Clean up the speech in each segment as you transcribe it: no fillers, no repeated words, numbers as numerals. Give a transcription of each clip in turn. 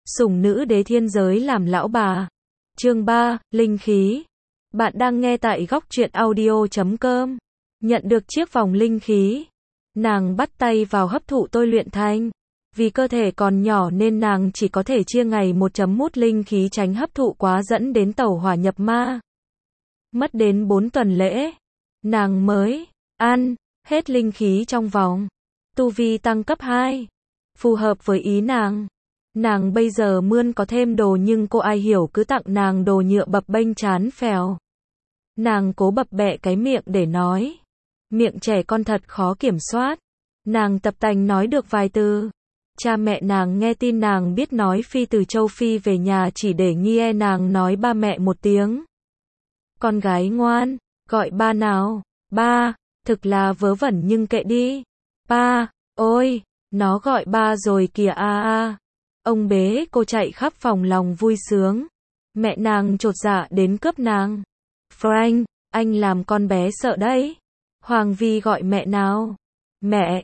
Sủng nữ đế thiên giới làm lão bà. Chương 3, linh khí. Bạn đang nghe tại góc truyện audio.com. Nhận được chiếc vòng linh khí, nàng bắt tay vào hấp thụ tôi luyện thanh. Vì cơ thể còn nhỏ nên nàng chỉ có thể chia ngày một chấm mút linh khí tránh hấp thụ quá dẫn đến tẩu hỏa nhập ma. Mất đến 4 tuần lễ, nàng mới ăn hết linh khí trong vòng. Tu vi tăng cấp 2, phù hợp với ý nàng. Nàng bây giờ mươn có thêm đồ nhưng cô ai hiểu cứ tặng nàng đồ nhựa bập bênh chán phèo. Nàng cố bập bẹ cái miệng để nói. Miệng trẻ con thật khó kiểm soát. Nàng tập tành nói được vài từ. Cha mẹ nàng nghe tin nàng biết nói phi từ châu Phi về nhà chỉ để nghe nàng nói ba mẹ một tiếng. Con gái ngoan, gọi ba nào. Ba, thực là vớ vẩn nhưng kệ đi. Ba, ôi, nó gọi ba rồi kìa a a. Ông bế cô chạy khắp phòng lòng vui sướng. Mẹ nàng chột dạ đến cướp nàng. Frank, anh làm con bé sợ đấy. Hoàng Vi gọi mẹ nào. Mẹ,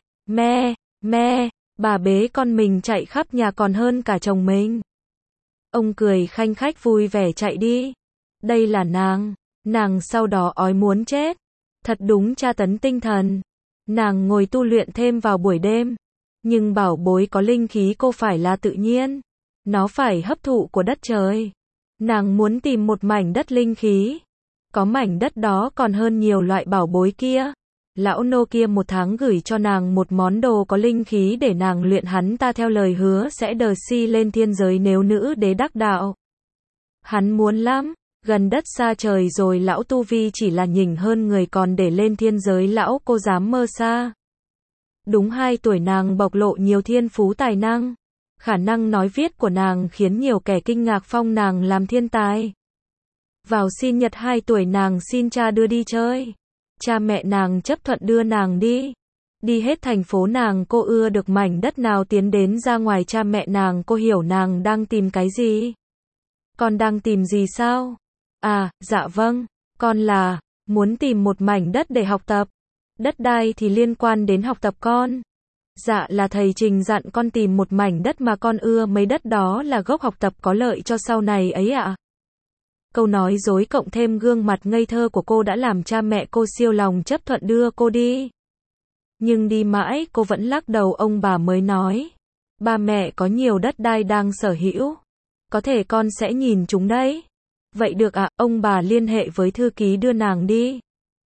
mẹ, bà bế con mình chạy khắp nhà còn hơn cả chồng mình. Ông cười khanh khách vui vẻ chạy đi. Đây là nàng sau đó ói muốn chết. Thật đúng tra tấn tinh thần. Nàng ngồi tu luyện thêm vào buổi đêm. Nhưng bảo bối có linh khí cô phải là tự nhiên. Nó phải hấp thụ của đất trời. Nàng muốn tìm một mảnh đất linh khí. Có mảnh đất đó còn hơn nhiều loại bảo bối kia. Lão nô kia 1 tháng gửi cho nàng một món đồ có linh khí để nàng luyện, hắn ta theo lời hứa sẽ đờ si lên thiên giới nếu nữ đế đắc đạo. Hắn muốn lắm, gần đất xa trời rồi lão tu vi chỉ là nhỉnh hơn người còn để lên thiên giới lão cô dám mơ xa. Đúng 2 tuổi nàng bộc lộ nhiều thiên phú tài năng. Khả năng nói viết của nàng khiến nhiều kẻ kinh ngạc phong nàng làm thiên tài. Vào sinh nhật 2 tuổi nàng xin cha đưa đi chơi. Cha mẹ nàng chấp thuận đưa nàng đi. Đi hết thành phố nàng cô ưa được mảnh đất nào tiến đến ra ngoài cha mẹ nàng cô hiểu nàng đang tìm cái gì. Con đang tìm gì sao? À, dạ vâng, con là muốn tìm một mảnh đất để học tập. Đất đai thì liên quan đến học tập con. Dạ là thầy Trình dặn con tìm một mảnh đất mà con ưa, mấy đất đó là gốc học tập có lợi cho sau này ấy ạ. Câu nói dối cộng thêm gương mặt ngây thơ của cô đã làm cha mẹ cô siêu lòng chấp thuận đưa cô đi. Nhưng đi mãi cô vẫn lắc đầu, ông bà mới nói. Ba mẹ có nhiều đất đai đang sở hữu. Có thể con sẽ nhìn chúng đấy. Vậy được ạ, ông bà liên hệ với thư ký đưa nàng đi.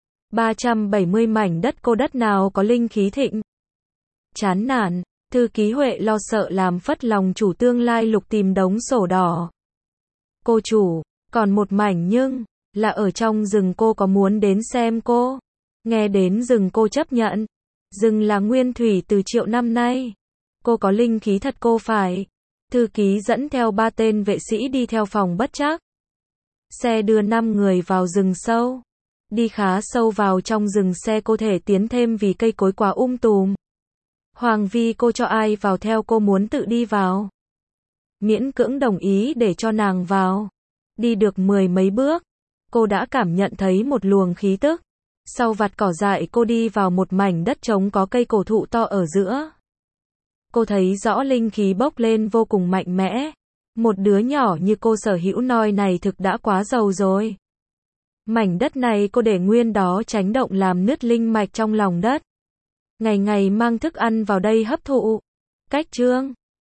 370 mảnh đất, cô đất nào có linh khí thịnh. Chán nản, thư ký Huệ lo sợ làm phất lòng chủ tương lai lục tìm đống sổ đỏ. Cô chủ, còn một mảnh nhưng, là ở trong rừng, cô có muốn đến xem cô? Nghe đến rừng cô chấp nhận. Rừng là nguyên thủy từ triệu năm nay. Cô có linh khí thật cô phải. Thư ký dẫn theo 3 tên vệ sĩ đi theo phòng bất trắc. Xe đưa 5 người vào rừng sâu. Đi khá sâu vào trong rừng xe cô thể tiến thêm vì cây cối quá tùm. Hoàng Vi cô cho ai vào theo, cô muốn tự đi vào. Miễn cưỡng đồng ý để cho nàng vào. Đi được 10 mấy bước, cô đã cảm nhận thấy một luồng khí tức. Sau vạt cỏ dại cô đi vào một mảnh đất trống có cây cổ thụ to ở giữa. Cô thấy rõ linh khí bốc lên vô cùng mạnh mẽ. Một đứa nhỏ như cô sở hữu nòi này thực đã quá giàu rồi. Mảnh đất này cô để nguyên đó tránh động làm nứt linh mạch trong lòng đất. Ngày ngày mang thức ăn vào đây hấp thụ. Cách chương